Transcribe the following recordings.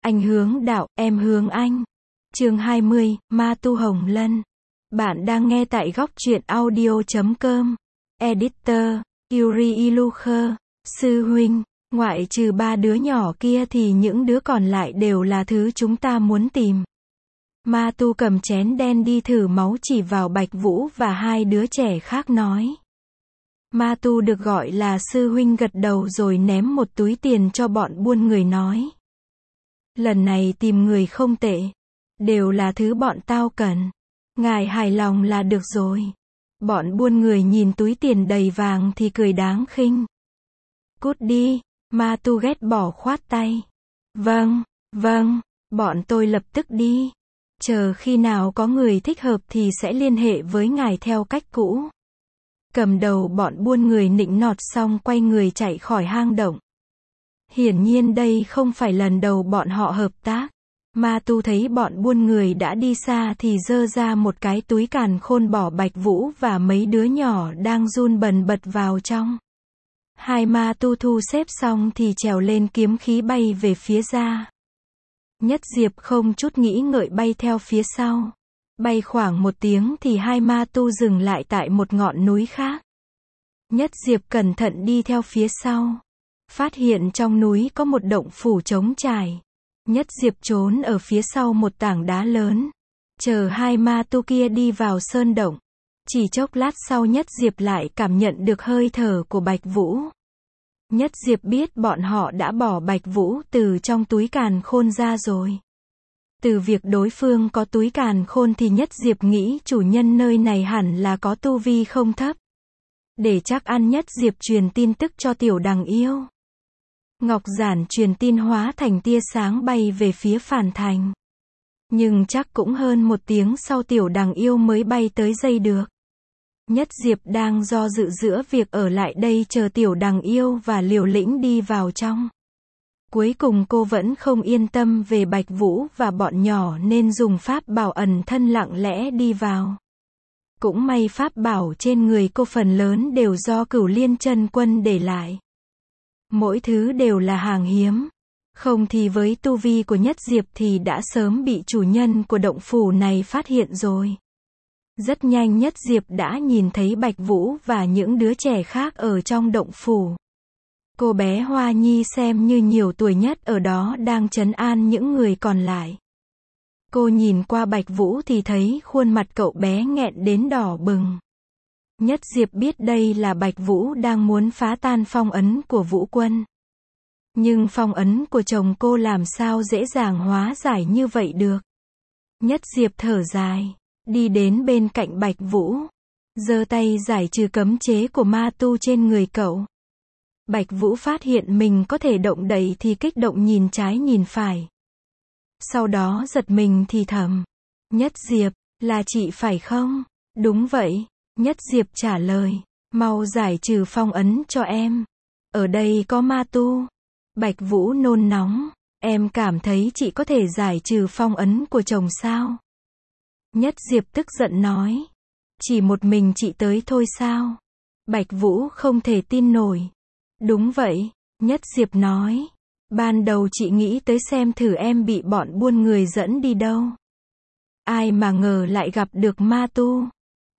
Anh hướng đạo, em hướng anh. Chương 20, Ma Tu Hồng Lân. Bạn đang nghe tại góc truyện audio.com. Editor, Yuri Ilukher. Sư huynh, ngoại trừ 3 đứa nhỏ kia thì những đứa còn lại đều là thứ chúng ta muốn tìm. Ma Tu cầm chén đen đi thử máu chỉ vào Bạch Vũ và 2 đứa trẻ khác nói. Ma Tu được gọi là sư huynh gật đầu rồi ném một túi tiền cho bọn buôn người nói. Lần này tìm người không tệ. Đều là thứ bọn tao cần. Ngài hài lòng là được rồi. Bọn buôn người nhìn túi tiền đầy vàng thì cười đáng khinh. Cút đi, Ma Tu ghét bỏ khoát tay. Vâng, bọn tôi lập tức đi. Chờ khi nào có người thích hợp thì sẽ liên hệ với ngài theo cách cũ. Cầm đầu bọn buôn người nịnh nọt xong quay người chạy khỏi hang động. Hiển nhiên đây không phải lần đầu bọn họ hợp tác. Ma Tu thấy bọn buôn người đã đi xa thì giơ ra một cái túi càn khôn bỏ Bạch Vũ và mấy đứa nhỏ đang run bần bật vào trong. Hai Ma Tu thu xếp xong thì trèo lên kiếm khí bay về phía ra. Nhất Diệp không chút nghĩ ngợi bay theo phía sau. Bay khoảng 1 tiếng thì hai Ma Tu dừng lại tại một ngọn núi khác. Nhất Diệp cẩn thận đi theo phía sau. Phát hiện trong núi có một động phủ trống trải. Nhất Diệp trốn ở phía sau một tảng đá lớn. Chờ hai Ma Tu kia đi vào sơn động. Chỉ chốc lát sau Nhất Diệp lại cảm nhận được hơi thở của Bạch Vũ. Nhất Diệp biết bọn họ đã bỏ Bạch Vũ từ trong túi càn khôn ra rồi. Từ việc đối phương có túi càn khôn thì Nhất Diệp nghĩ chủ nhân nơi này hẳn là có tu vi không thấp. Để chắc ăn Nhất Diệp truyền tin tức cho Tiểu Đằng Yêu. Ngọc Giản truyền tin hóa thành tia sáng bay về phía Phản Thành. Nhưng chắc cũng hơn 1 tiếng sau Tiểu Đằng Yêu mới bay tới dây được. Nhất Diệp đang do dự giữa việc ở lại đây chờ Tiểu Đằng Yêu và liều lĩnh đi vào trong. Cuối cùng cô vẫn không yên tâm về Bạch Vũ và bọn nhỏ nên dùng pháp bảo ẩn thân lặng lẽ đi vào. Cũng may pháp bảo trên người cô phần lớn đều do Cửu Liên Chân Quân để lại. Mỗi thứ đều là hàng hiếm. Không thì với tu vi của Nhất Diệp thì đã sớm bị chủ nhân của động phủ này phát hiện rồi. Rất nhanh Nhất Diệp đã nhìn thấy Bạch Vũ và những đứa trẻ khác ở trong động phủ. Cô bé Hoa Nhi xem như nhiều tuổi nhất ở đó đang trấn an những người còn lại. Cô nhìn qua Bạch Vũ thì thấy khuôn mặt cậu bé nghẹn đến đỏ bừng. Nhất Diệp biết đây là Bạch Vũ đang muốn phá tan phong ấn của Vũ Quân. Nhưng phong ấn của chồng cô làm sao dễ dàng hóa giải như vậy được. Nhất Diệp thở dài, đi đến bên cạnh Bạch Vũ, giơ tay giải trừ cấm chế của Ma Tu trên người cậu. Bạch Vũ phát hiện mình có thể động đậy thì kích động nhìn trái nhìn phải. Sau đó giật mình thì thầm. Nhất Diệp, là chị phải không? Đúng vậy. Nhất Diệp trả lời. Mau giải trừ phong ấn cho em. Ở đây có Ma Tu. Bạch Vũ nôn nóng. Em cảm thấy chị có thể giải trừ phong ấn của chồng sao? Nhất Diệp tức giận nói. Chỉ một mình chị tới thôi sao? Bạch Vũ không thể tin nổi. Đúng vậy, Nhất Diệp nói. Ban đầu chị nghĩ tới xem thử em bị bọn buôn người dẫn đi đâu. Ai mà ngờ lại gặp được Ma Tu.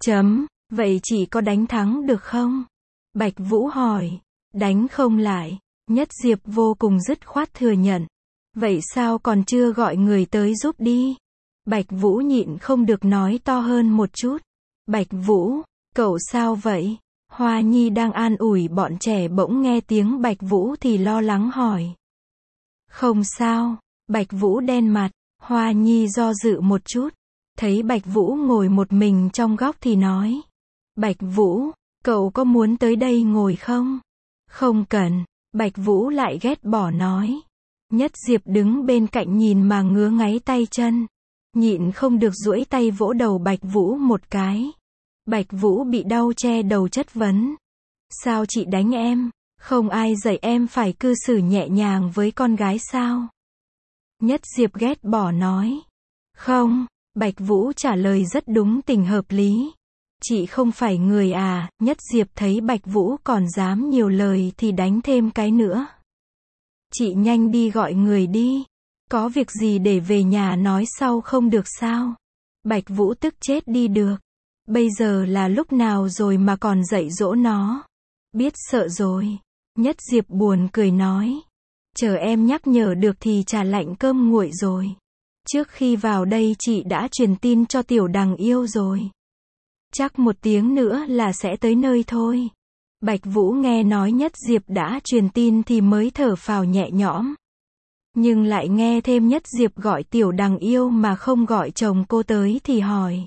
Vậy chị có đánh thắng được không? Bạch Vũ hỏi. Đánh không lại. Nhất Diệp vô cùng dứt khoát thừa nhận. Vậy sao còn chưa gọi người tới giúp đi? Bạch Vũ nhịn không được nói to hơn một chút. Bạch Vũ, cậu sao vậy? Hoa Nhi đang an ủi bọn trẻ bỗng nghe tiếng Bạch Vũ thì lo lắng hỏi. Không sao, Bạch Vũ đen mặt. Hoa Nhi do dự một chút. Thấy Bạch Vũ ngồi một mình trong góc thì nói. Bạch Vũ, cậu có muốn tới đây ngồi không? Không cần. Bạch Vũ lại ghét bỏ nói. Nhất Diệp đứng bên cạnh nhìn mà ngứa ngáy tay chân. Nhịn không được duỗi tay vỗ đầu Bạch Vũ một cái. Bạch Vũ bị đau che đầu chất vấn. Sao chị đánh em? Không ai dạy em phải cư xử nhẹ nhàng với con gái sao? Nhất Diệp ghét bỏ nói. Không, Bạch Vũ trả lời rất đúng tình hợp lý. Chị không phải người à? Nhất Diệp thấy Bạch Vũ còn dám nhiều lời thì đánh thêm cái nữa. Chị nhanh đi gọi người đi. Có việc gì để về nhà nói sau không được sao? Bạch Vũ tức chết đi được. Bây giờ là lúc nào rồi mà còn dạy dỗ nó? Biết sợ rồi. Nhất Diệp buồn cười nói. Chờ em nhắc nhở được thì trà lạnh cơm nguội rồi. Trước khi vào đây chị đã truyền tin cho Tiểu Đằng Yêu rồi. Chắc 1 tiếng nữa là sẽ tới nơi thôi. Bạch Vũ nghe nói Nhất Diệp đã truyền tin thì mới thở phào nhẹ nhõm. Nhưng lại nghe thêm Nhất Diệp gọi Tiểu Đằng Yêu mà không gọi chồng cô tới thì hỏi.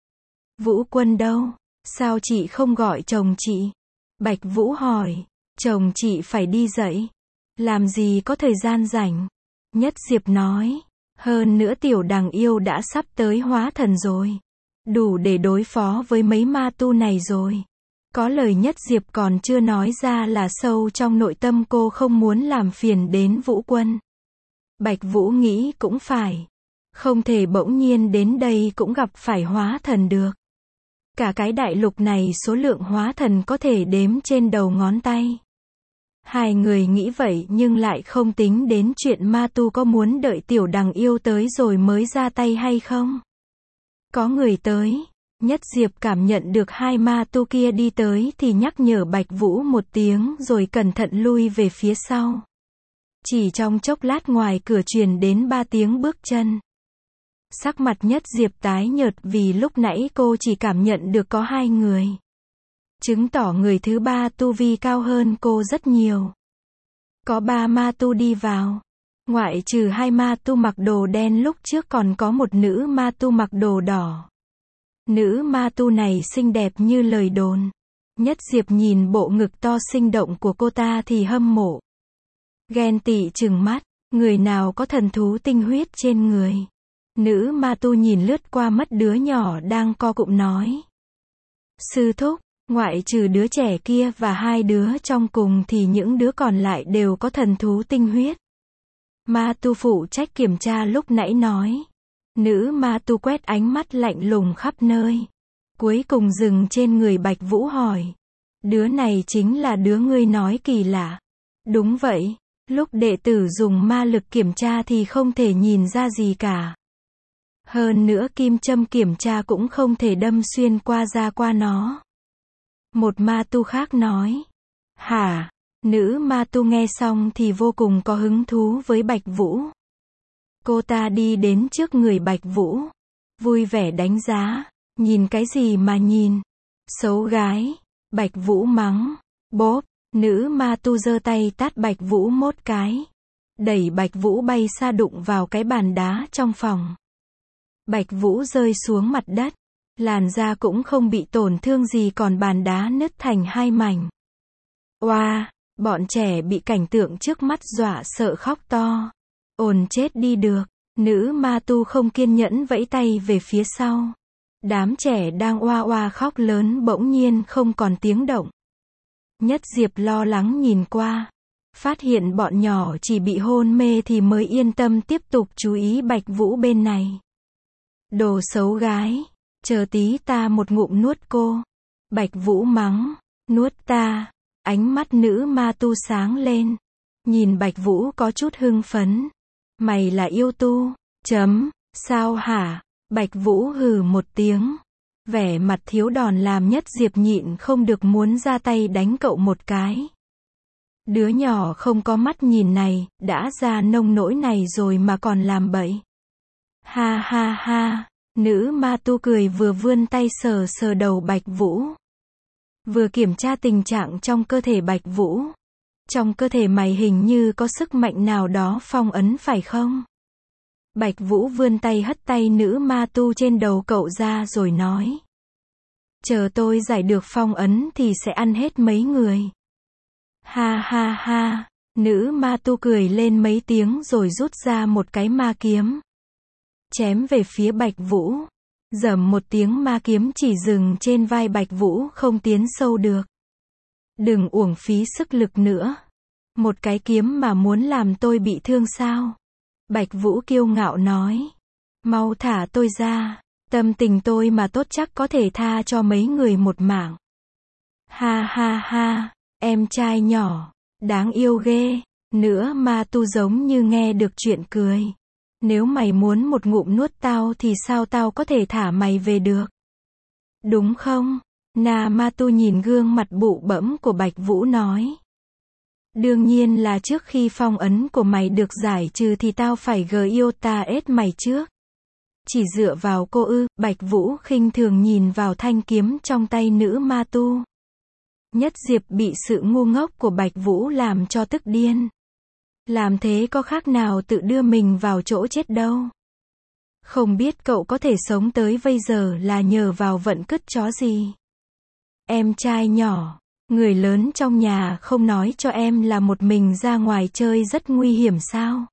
Vũ Quân đâu? Sao chị không gọi chồng chị? Bạch Vũ hỏi. Chồng chị phải đi dậy. Làm gì có thời gian rảnh? Nhất Diệp nói. Hơn nữa Tiểu Đằng Yêu đã sắp tới hóa thần rồi. Đủ để đối phó với mấy ma tu này rồi. Có lời Nhất Diệp còn chưa nói ra là sâu trong nội tâm cô không muốn làm phiền đến Vũ Quân. Bạch Vũ nghĩ cũng phải. Không thể bỗng nhiên đến đây cũng gặp phải hóa thần được. Cả cái đại lục này số lượng hóa thần có thể đếm trên đầu ngón tay. Hai người nghĩ vậy nhưng lại không tính đến chuyện ma tu có muốn đợi Tiểu Đằng Yêu tới rồi mới ra tay hay không. Có người tới. Nhất Diệp cảm nhận được hai ma tu kia đi tới thì nhắc nhở Bạch Vũ 1 tiếng rồi cẩn thận lui về phía sau. Chỉ trong chốc lát ngoài cửa truyền đến 3 tiếng bước chân. Sắc mặt Nhất Diệp tái nhợt vì lúc nãy cô chỉ cảm nhận được có 2 người. Chứng tỏ người thứ 3 tu vi cao hơn cô rất nhiều. Có 3 ma tu đi vào. Ngoại trừ 2 ma tu mặc đồ đen lúc trước còn có một nữ ma tu mặc đồ đỏ. Nữ ma tu này xinh đẹp như lời đồn. Nhất Diệp nhìn bộ ngực to sinh động của cô ta thì hâm mộ. Ghen tị trừng mắt, người nào có thần thú tinh huyết trên người. Nữ ma tu nhìn lướt qua mất đứa nhỏ đang co cụm nói. Sư thúc, ngoại trừ đứa trẻ kia và 2 đứa trong cùng thì những đứa còn lại đều có thần thú tinh huyết. Ma tu phụ trách kiểm tra lúc nãy nói. Nữ ma tu quét ánh mắt lạnh lùng khắp nơi. Cuối cùng dừng trên người Bạch Vũ hỏi. Đứa này chính là đứa ngươi nói kỳ lạ. Đúng vậy, lúc đệ tử dùng ma lực kiểm tra thì không thể nhìn ra gì cả. Hơn nữa kim châm kiểm tra cũng không thể đâm xuyên qua nó. Một ma tu khác nói. Hả? Nữ ma tu nghe xong thì vô cùng có hứng thú với Bạch Vũ. Cô ta đi đến trước người Bạch Vũ. Vui vẻ đánh giá. Nhìn cái gì mà nhìn? Xấu gái. Bạch Vũ mắng. Bốp. Nữ ma tu giơ tay tát Bạch Vũ 1 cái. Đẩy Bạch Vũ bay xa đụng vào cái bàn đá trong phòng. Bạch Vũ rơi xuống mặt đất. Làn da cũng không bị tổn thương gì còn bàn đá nứt thành 2 mảnh. Oa, bọn trẻ bị cảnh tượng trước mắt dọa sợ khóc to. Ồn chết đi được. Nữ ma tu không kiên nhẫn vẫy tay về phía sau. Đám trẻ đang oa oa khóc lớn bỗng nhiên không còn tiếng động. Nhất Diệp lo lắng nhìn qua. Phát hiện bọn nhỏ chỉ bị hôn mê thì mới yên tâm tiếp tục chú ý Bạch Vũ bên này. Đồ xấu gái. Chờ tí ta một ngụm nuốt cô. Bạch Vũ mắng. Nuốt ta. Ánh mắt nữ ma tu sáng lên. Nhìn Bạch Vũ có chút hưng phấn. Mày là yêu tu. Sao hả? Bạch Vũ hừ 1 tiếng. Vẻ mặt thiếu đòn làm Nhất Diệp nhịn không được muốn ra tay đánh cậu 1 cái. Đứa nhỏ không có mắt nhìn này, đã ra nông nỗi này rồi mà còn làm bậy. Ha ha ha. Nữ ma tu cười vừa vươn tay sờ sờ đầu Bạch Vũ. Vừa kiểm tra tình trạng trong cơ thể Bạch Vũ. Trong cơ thể mày hình như có sức mạnh nào đó phong ấn phải không? Bạch Vũ vươn tay hất tay nữ ma tu trên đầu cậu ra rồi nói. Chờ tôi giải được phong ấn thì sẽ ăn hết mấy người. Ha ha ha. Nữ ma tu cười lên mấy tiếng rồi rút ra một cái ma kiếm. Chém về phía Bạch Vũ. Rầm 1 tiếng ma kiếm chỉ dừng trên vai Bạch Vũ không tiến sâu được. Đừng uổng phí sức lực nữa. Một cái kiếm mà muốn làm tôi bị thương sao? Bạch Vũ kiêu ngạo nói. Mau thả tôi ra. Tâm tình tôi mà tốt chắc có thể tha cho mấy người 1 mạng. Ha ha ha. Em trai nhỏ. Đáng yêu ghê. Nữa ma tu giống như nghe được chuyện cười. Nếu mày muốn một ngụm nuốt tao thì sao tao có thể thả mày về được? Đúng không? Na Ma Tu nhìn gương mặt bụ bẫm của Bạch Vũ nói. Đương nhiên là trước khi phong ấn của mày được giải trừ thì tao phải Gyota-ết mày trước. Chỉ dựa vào cô ư? Bạch Vũ khinh thường nhìn vào thanh kiếm trong tay nữ ma tu. Nhất Diệp bị sự ngu ngốc của Bạch Vũ làm cho tức điên. Làm thế có khác nào tự đưa mình vào chỗ chết đâu. Không biết cậu có thể sống tới bây giờ là nhờ vào vận cứt chó gì. Em trai nhỏ, người lớn trong nhà không nói cho em là một mình ra ngoài chơi rất nguy hiểm sao?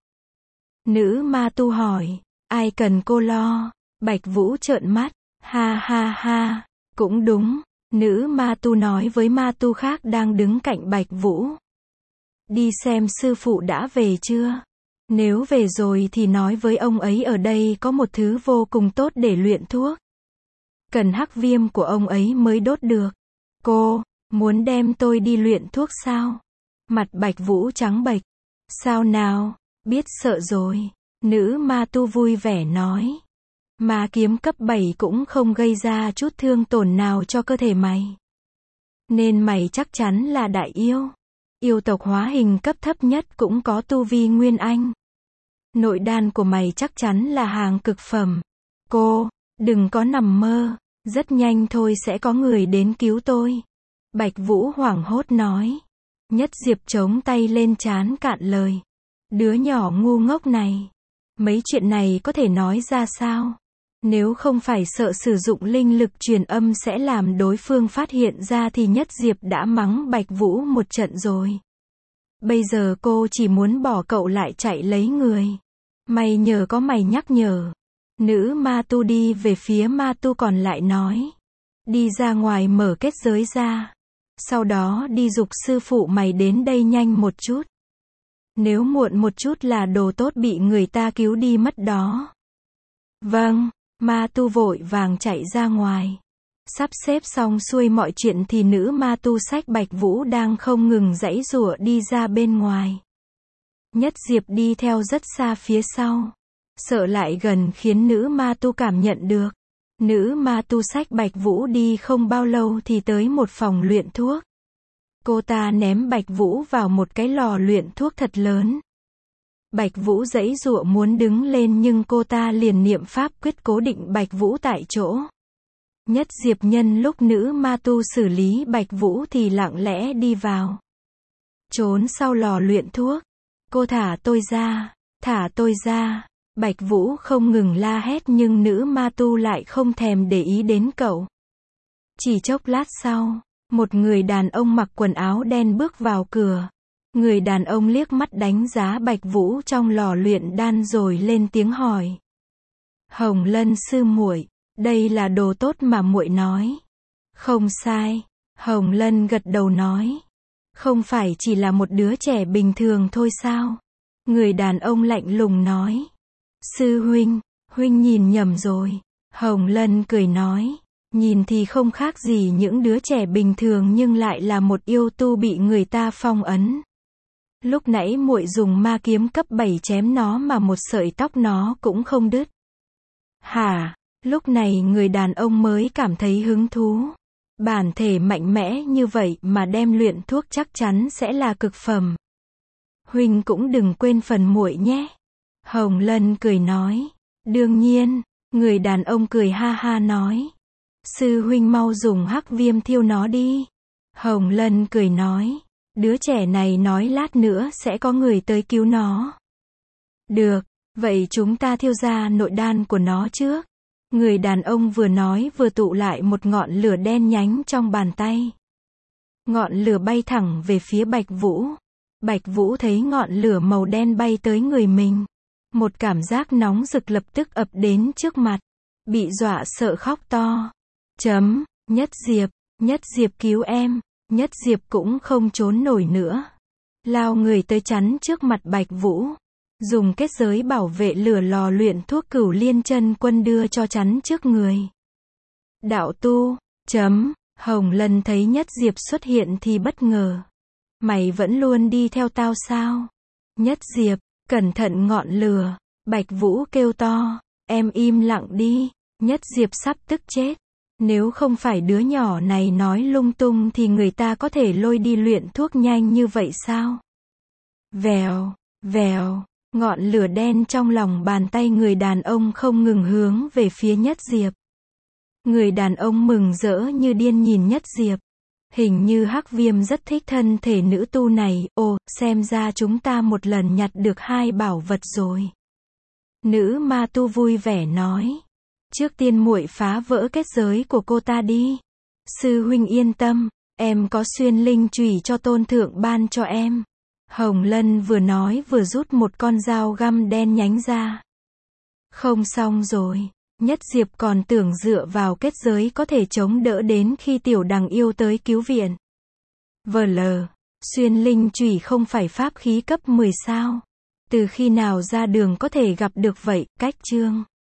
Nữ ma tu hỏi. Ai cần cô lo? Bạch Vũ trợn mắt. Ha ha ha. Cũng đúng. Nữ ma tu nói với ma tu khác đang đứng cạnh Bạch Vũ. Đi xem sư phụ đã về chưa? Nếu về rồi thì nói với ông ấy ở đây có một thứ vô cùng tốt để luyện thuốc. Cần hắc viêm của ông ấy mới đốt được. Cô, muốn đem tôi đi luyện thuốc sao? Mặt Bạch Vũ trắng bệch. Sao nào? Biết sợ rồi. Nữ ma tu vui vẻ nói. Ma kiếm cấp 7 cũng không gây ra chút thương tổn nào cho cơ thể mày. Nên mày chắc chắn là đại yêu. Yêu tộc hóa hình cấp thấp nhất cũng có tu vi nguyên anh. Nội đan của mày chắc chắn là hàng cực phẩm. Cô, đừng có nằm mơ. Rất nhanh thôi sẽ có người đến cứu tôi. Bạch Vũ hoảng hốt nói. Nhất Diệp chống tay lên trán cạn lời. Đứa nhỏ ngu ngốc này. Mấy chuyện này có thể nói ra sao? Nếu không phải sợ sử dụng linh lực truyền âm sẽ làm đối phương phát hiện ra thì Nhất Diệp đã mắng Bạch Vũ một trận rồi. Bây giờ cô chỉ muốn bỏ cậu lại chạy lấy người. May nhờ có mày nhắc nhở. Nữ ma tu đi về phía ma tu còn lại nói. Đi ra ngoài mở kết giới ra. Sau đó đi giục sư phụ mày đến đây nhanh một chút. Nếu muộn một chút là đồ tốt bị người ta cứu đi mất đó. Vâng, ma tu vội vàng chạy ra ngoài. Sắp xếp xong xuôi mọi chuyện thì nữ ma tu xách Bạch Vũ đang không ngừng giãy giụa đi ra bên ngoài. Nhất Diệp đi theo rất xa phía sau. Sợ lại gần khiến nữ ma tu cảm nhận được. Nữ ma tu xách Bạch Vũ đi không bao lâu thì tới một phòng luyện thuốc. Cô ta ném Bạch Vũ vào một cái lò luyện thuốc thật lớn. Bạch Vũ giãy giụa muốn đứng lên nhưng cô ta liền niệm pháp quyết cố định Bạch Vũ tại chỗ. Nhất Diệp nhân lúc nữ ma tu xử lý Bạch Vũ thì lặng lẽ đi vào. Trốn sau lò luyện thuốc. Cô thả tôi ra, thả tôi ra. Bạch Vũ không ngừng la hét nhưng nữ ma tu lại không thèm để ý đến cậu. Chỉ chốc lát sau, một người đàn ông mặc quần áo đen bước vào cửa. Người đàn ông liếc mắt đánh giá Bạch Vũ trong lò luyện đan rồi lên tiếng hỏi. Hồng Lân sư muội, đây là đồ tốt mà muội nói. Không sai, Hồng Lân gật đầu nói. Không phải chỉ là một đứa trẻ bình thường thôi sao? Người đàn ông lạnh lùng nói. Sư huynh, huynh nhìn nhầm rồi. Hồng Lân cười nói. Nhìn thì không khác gì những đứa trẻ bình thường nhưng lại là một yêu tu bị người ta phong ấn. Lúc nãy muội dùng ma kiếm cấp 7 chém nó mà một sợi tóc nó cũng không đứt. Hả? Lúc này người đàn ông mới cảm thấy hứng thú. Bản thể mạnh mẽ như vậy mà đem luyện thuốc chắc chắn sẽ là cực phẩm. Huynh cũng đừng quên phần muội nhé. Hồng Lân cười nói. Đương nhiên, người đàn ông cười ha ha nói. Sư huynh mau dùng hắc viêm thiêu nó đi. Hồng Lân cười nói. Đứa trẻ này nói lát nữa sẽ có người tới cứu nó. Được, vậy chúng ta thiêu ra nội đan của nó trước. Người đàn ông vừa nói vừa tụ lại một ngọn lửa đen nhánh trong bàn tay. Ngọn lửa bay thẳng về phía Bạch Vũ. Bạch Vũ thấy ngọn lửa màu đen bay tới người mình. Một cảm giác nóng rực lập tức ập đến trước mặt. Bị dọa sợ khóc to. Nhất Diệp cứu em. Nhất Diệp cũng không trốn nổi nữa. Lao người tới chắn trước mặt Bạch Vũ. Dùng kết giới bảo vệ lửa lò luyện thuốc Cửu Liên Chân Quân đưa cho chắn trước người. Đạo tu. Hồng Lân thấy Nhất Diệp xuất hiện thì bất ngờ. Mày vẫn luôn đi theo tao sao? Nhất Diệp, cẩn thận ngọn lửa. Bạch Vũ kêu to, em im lặng đi, Nhất Diệp sắp tức chết. Nếu không phải đứa nhỏ này nói lung tung thì người ta có thể lôi đi luyện thuốc nhanh như vậy sao? Vèo, vèo, ngọn lửa đen trong lòng bàn tay người đàn ông không ngừng hướng về phía Nhất Diệp. Người đàn ông mừng rỡ như điên nhìn Nhất Diệp. Hình như Hắc Viêm rất thích thân thể nữ tu này, ồ, xem ra chúng ta một lần nhặt được 2 bảo vật rồi. Nữ ma tu vui vẻ nói. Trước tiên muội phá vỡ kết giới của cô ta đi. Sư huynh yên tâm, em có xuyên linh chùy cho tôn thượng ban cho em. Hồng Lân vừa nói vừa rút một con dao găm đen nhánh ra. Không xong rồi. Nhất Diệp còn tưởng dựa vào kết giới có thể chống đỡ đến khi tiểu đằng yêu tới cứu viện. VL, xuyên linh chùy không phải pháp khí cấp 10 sao? Từ khi nào ra đường có thể gặp được vậy, cách chương.